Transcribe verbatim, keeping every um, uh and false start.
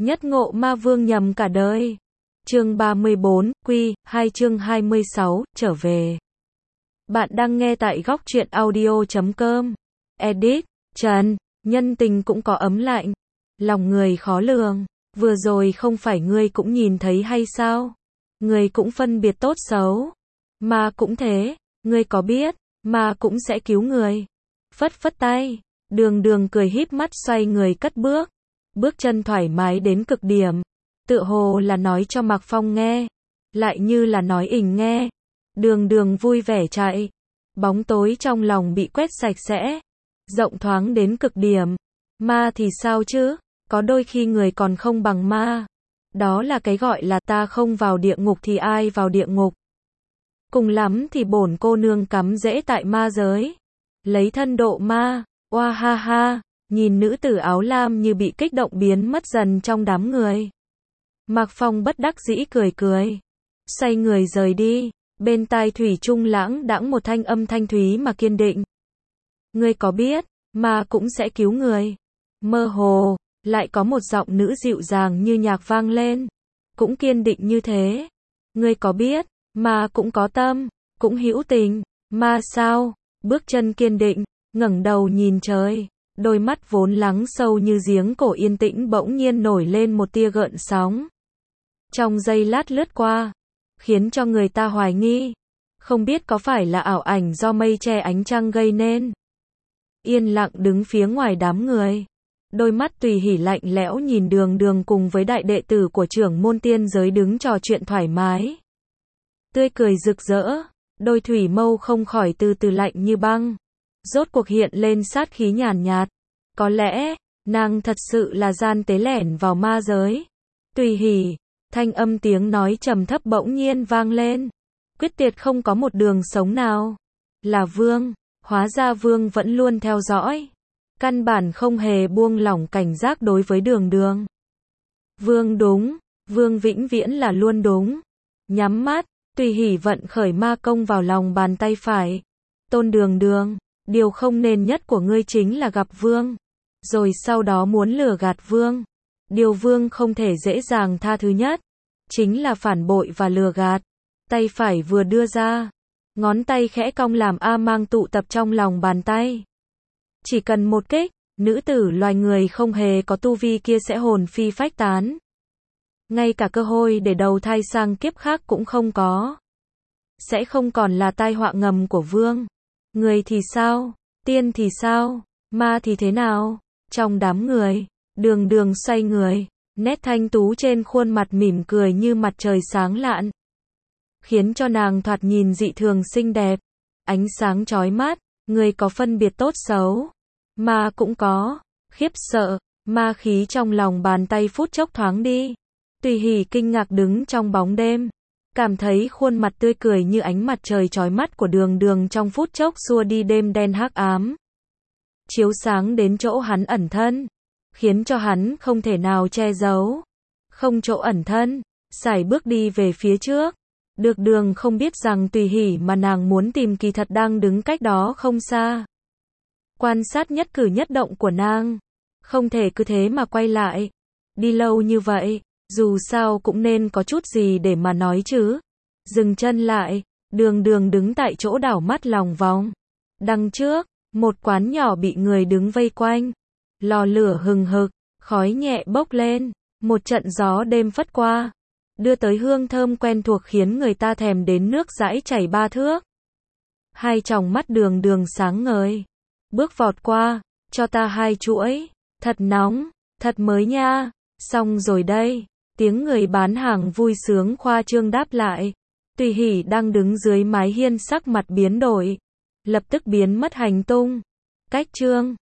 Nhất ngộ ma vương nhầm cả đời. Chương ba mươi bốn, Quy, hai chương hai mươi sáu, trở về. Bạn đang nghe tại góc truyện audio chấm com. Edit, Trần, nhân tình cũng có ấm lạnh. Lòng người khó lường. Vừa rồi không phải ngươi cũng nhìn thấy hay sao? Ngươi cũng phân biệt tốt xấu. Ma cũng thế, ngươi có biết, ma cũng sẽ cứu người. Phất phất tay, Đường Đường cười híp mắt xoay người cất bước. Bước chân thoải mái đến cực điểm. Tựa hồ là nói cho Mạc Phong nghe, lại như là nói ỉnh nghe. Đường Đường vui vẻ chạy. Bóng tối trong lòng bị quét sạch sẽ. Rộng thoáng đến cực điểm. Ma thì sao chứ? Có đôi khi người còn không bằng ma. Đó là cái gọi là ta không vào địa ngục thì ai vào địa ngục. Cùng lắm thì bổn cô nương cắm rễ tại ma giới. Lấy thân độ ma. Oa ha ha. Nhìn nữ tử áo lam như bị kích động biến mất dần trong đám người. Mạc Phong bất đắc dĩ cười cười. Xoay người rời đi. Bên tai thủy chung lãng đãng một thanh âm thanh thúy mà kiên định. Ngươi có biết, ma cũng sẽ cứu người. Mơ hồ, lại có một giọng nữ dịu dàng như nhạc vang lên. Cũng kiên định như thế. Ngươi có biết, ma cũng có tâm, cũng hữu tình. Ma sao? Bước chân kiên định, ngẩng đầu nhìn trời. Đôi mắt vốn lắng sâu như giếng cổ yên tĩnh bỗng nhiên nổi lên một tia gợn sóng. Trong giây lát lướt qua, khiến cho người ta hoài nghi. Không biết có phải là ảo ảnh do mây che ánh trăng gây nên. Yên lặng đứng phía ngoài đám người. Đôi mắt tùy hỉ lạnh lẽo nhìn Đường Đường cùng với đại đệ tử của trưởng môn tiên giới đứng trò chuyện thoải mái. Tươi cười rực rỡ, đôi thủy mâu không khỏi từ từ lạnh như băng. Rốt cuộc hiện lên sát khí nhàn nhạt. Có lẽ, nàng thật sự là gian tế lẻn vào ma giới. Tùy hỉ, thanh âm tiếng nói trầm thấp bỗng nhiên vang lên. Quyết tuyệt không có một đường sống nào. Là Vương, hóa ra Vương vẫn luôn theo dõi. Căn bản không hề buông lỏng cảnh giác đối với Đường Đường. Vương đúng, Vương vĩnh viễn là luôn đúng. Nhắm mắt, tùy hỉ vận khởi ma công vào lòng bàn tay phải. Tôn Đường Đường, điều không nên nhất của ngươi chính là gặp Vương. Rồi sau đó muốn lừa gạt Vương. Điều Vương không thể dễ dàng tha thứ nhất. Chính là phản bội và lừa gạt. Tay phải vừa đưa ra. Ngón tay khẽ cong làm A mang tụ tập trong lòng bàn tay. Chỉ cần một kích, nữ tử loài người không hề có tu vi kia sẽ hồn phi phách tán. Ngay cả cơ hội để đầu thai sang kiếp khác cũng không có. Sẽ không còn là tai họa ngầm của Vương. Người thì sao? Tiên thì sao? Ma thì thế nào? Trong đám người, Đường Đường xoay người, nét thanh tú trên khuôn mặt mỉm cười như mặt trời sáng lạn. Khiến cho nàng thoạt nhìn dị thường xinh đẹp. Ánh sáng chói mắt, người có phân biệt tốt xấu. Ma cũng có. Khiếp sợ, ma khí trong lòng bàn tay phút chốc thoáng đi. Tùy hỉ kinh ngạc đứng trong bóng đêm. Cảm thấy khuôn mặt tươi cười như ánh mặt trời chói mắt của Đường Đường trong phút chốc xua đi đêm đen hắc ám. Chiếu sáng đến chỗ hắn ẩn thân. Khiến cho hắn không thể nào che giấu. Không chỗ ẩn thân, sải bước đi về phía trước. Được Đường không biết rằng tùy hỉ mà nàng muốn tìm kỳ thật đang đứng cách đó không xa. Quan sát nhất cử nhất động của nàng. Không thể cứ thế mà quay lại. Đi lâu như vậy, dù sao cũng nên có chút gì để mà nói chứ. Dừng chân lại, Đường Đường đứng tại chỗ đảo mắt lòng vòng. Đằng trước, một quán nhỏ bị người đứng vây quanh. Lò lửa hừng hực, khói nhẹ bốc lên. Một trận gió đêm phất qua. Đưa tới hương thơm quen thuộc khiến người ta thèm đến nước dãi chảy ba thước. Hai tròng mắt Đường Đường sáng ngời. Bước vọt qua, cho ta hai chuỗi. Thật nóng, thật mới nha. Xong rồi đây. Tiếng người bán hàng vui sướng khoa trương đáp lại. Tùy hỉ đang đứng dưới mái hiên sắc mặt biến đổi. Lập tức biến mất hành tung. Cách trương.